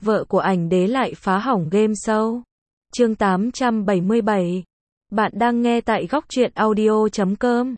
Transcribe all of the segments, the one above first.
vợ của ảnh đế lại phá hỏng game show. Chương 877. Bạn đang nghe tại góc truyện audio.com.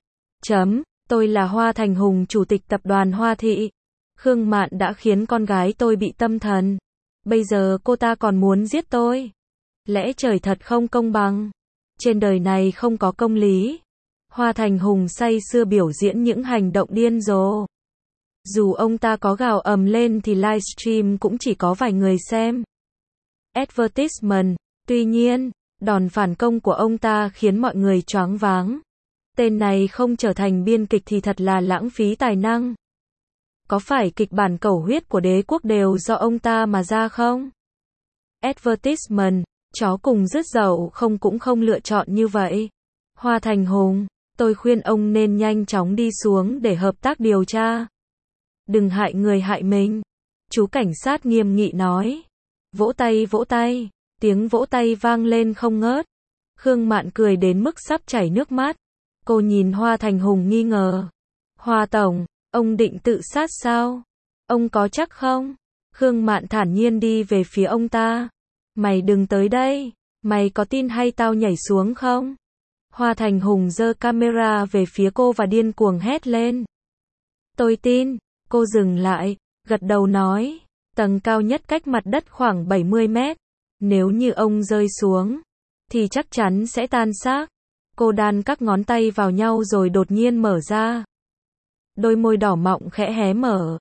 Tôi là Hoa Thành Hùng, chủ tịch tập đoàn Hoa Thị. Khương Mạn đã khiến con gái tôi bị tâm thần. Bây giờ cô ta còn muốn giết tôi. Lẽ trời thật không công bằng. Trên đời này không có công lý. Hoa Thành Hùng say sưa biểu diễn những hành động điên rồ. Dù ông ta có gào ầm lên thì livestream cũng chỉ có vài người xem. Advertisement. Tuy nhiên, đòn phản công của ông ta khiến mọi người choáng váng. Tên này không trở thành biên kịch thì thật là lãng phí tài năng. Có phải kịch bản cầu huyết của đế quốc đều do ông ta mà ra không? Advertisement. Chó cùng rứt dậu không cũng không lựa chọn như vậy. Hoa Thành Hùng, tôi khuyên ông nên nhanh chóng đi xuống để hợp tác điều tra. Đừng hại người hại mình. Chú cảnh sát nghiêm nghị nói. Vỗ tay, tiếng vỗ tay vang lên không ngớt. Khương Mạn cười đến mức sắp chảy nước mắt. Cô nhìn Hoa Thành Hùng nghi ngờ. Hoa Tổng, ông định tự sát sao? Ông có chắc không? Khương Mạn thản nhiên đi về phía ông ta. Mày đừng tới đây, mày có tin hay tao nhảy xuống không? Hoa Thành Hùng giơ camera về phía cô và điên cuồng hét lên. Tôi tin. Cô dừng lại, gật đầu nói. Tầng cao nhất cách mặt đất khoảng 70 mét. Nếu như ông rơi xuống, thì chắc chắn sẽ tan xác. Cô đan các ngón tay vào nhau rồi đột nhiên mở ra. Đôi môi đỏ mọng khẽ hé mở.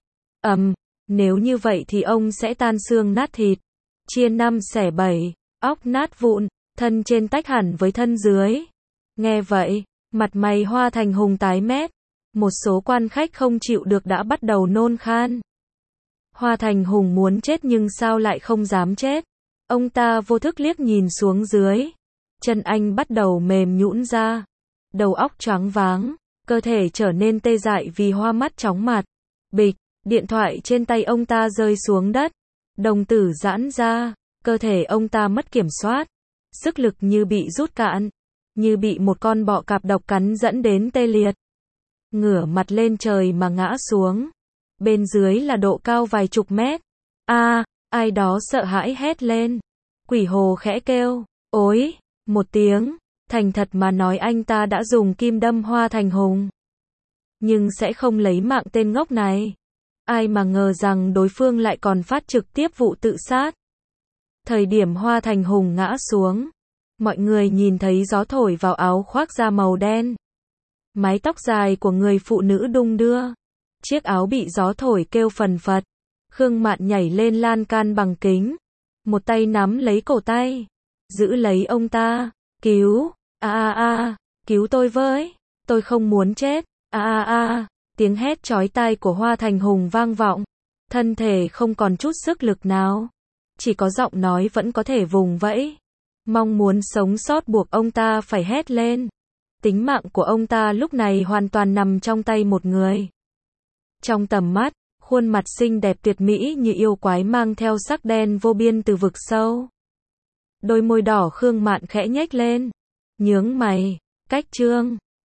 Nếu như vậy thì ông sẽ tan xương nát thịt. Chia 5 xẻ 7, óc nát vụn, thân trên tách hẳn với thân dưới. Nghe vậy, mặt mày Hoa Thành Hùng tái mét. Một số quan khách không chịu được đã bắt đầu nôn khan. Hoa Thành Hùng muốn chết nhưng sao lại không dám chết. Ông ta vô thức liếc nhìn xuống dưới. Chân anh bắt đầu mềm nhũn ra. Đầu óc choáng váng, cơ thể trở nên tê dại vì hoa mắt chóng mặt. Bịch, điện thoại trên tay ông ta rơi xuống đất. Đồng tử giãn ra, cơ thể ông ta mất kiểm soát. Sức lực như bị rút cạn, như bị một con bọ cạp độc cắn dẫn đến tê liệt. Ngửa mặt lên trời mà ngã xuống. Bên dưới là độ cao vài chục mét. Ai đó sợ hãi hét lên. Quỷ hồ khẽ kêu, ối, một tiếng. Thành thật mà nói anh ta đã dùng kim đâm Hoa Thành Hùng. Nhưng sẽ không lấy mạng tên ngốc này. Ai mà ngờ rằng đối phương lại còn phát trực tiếp vụ tự sát. Thời điểm Hoa Thành Hùng ngã xuống, mọi người nhìn thấy gió thổi vào áo khoác da màu đen. Mái tóc dài của người phụ nữ đung đưa. Chiếc áo bị gió thổi kêu phần phật. Khương Mạn nhảy lên lan can bằng kính. Một tay nắm lấy cổ tay. Giữ lấy ông ta. Cứu. Cứu tôi với. Tôi không muốn chết. Tiếng hét chói tai của Hoa Thành Hùng vang vọng. Thân thể không còn chút sức lực nào. Chỉ có giọng nói vẫn có thể vùng vẫy. Mong muốn sống sót buộc ông ta phải hét lên. Tính mạng của ông ta lúc này hoàn toàn nằm trong tay một người. Trong tầm mắt, khuôn mặt xinh đẹp tuyệt mỹ như yêu quái mang theo sắc đen vô biên từ vực sâu. Đôi môi đỏ Khương Mạn khẽ nhếch lên. Nhướng mày. Cách trương.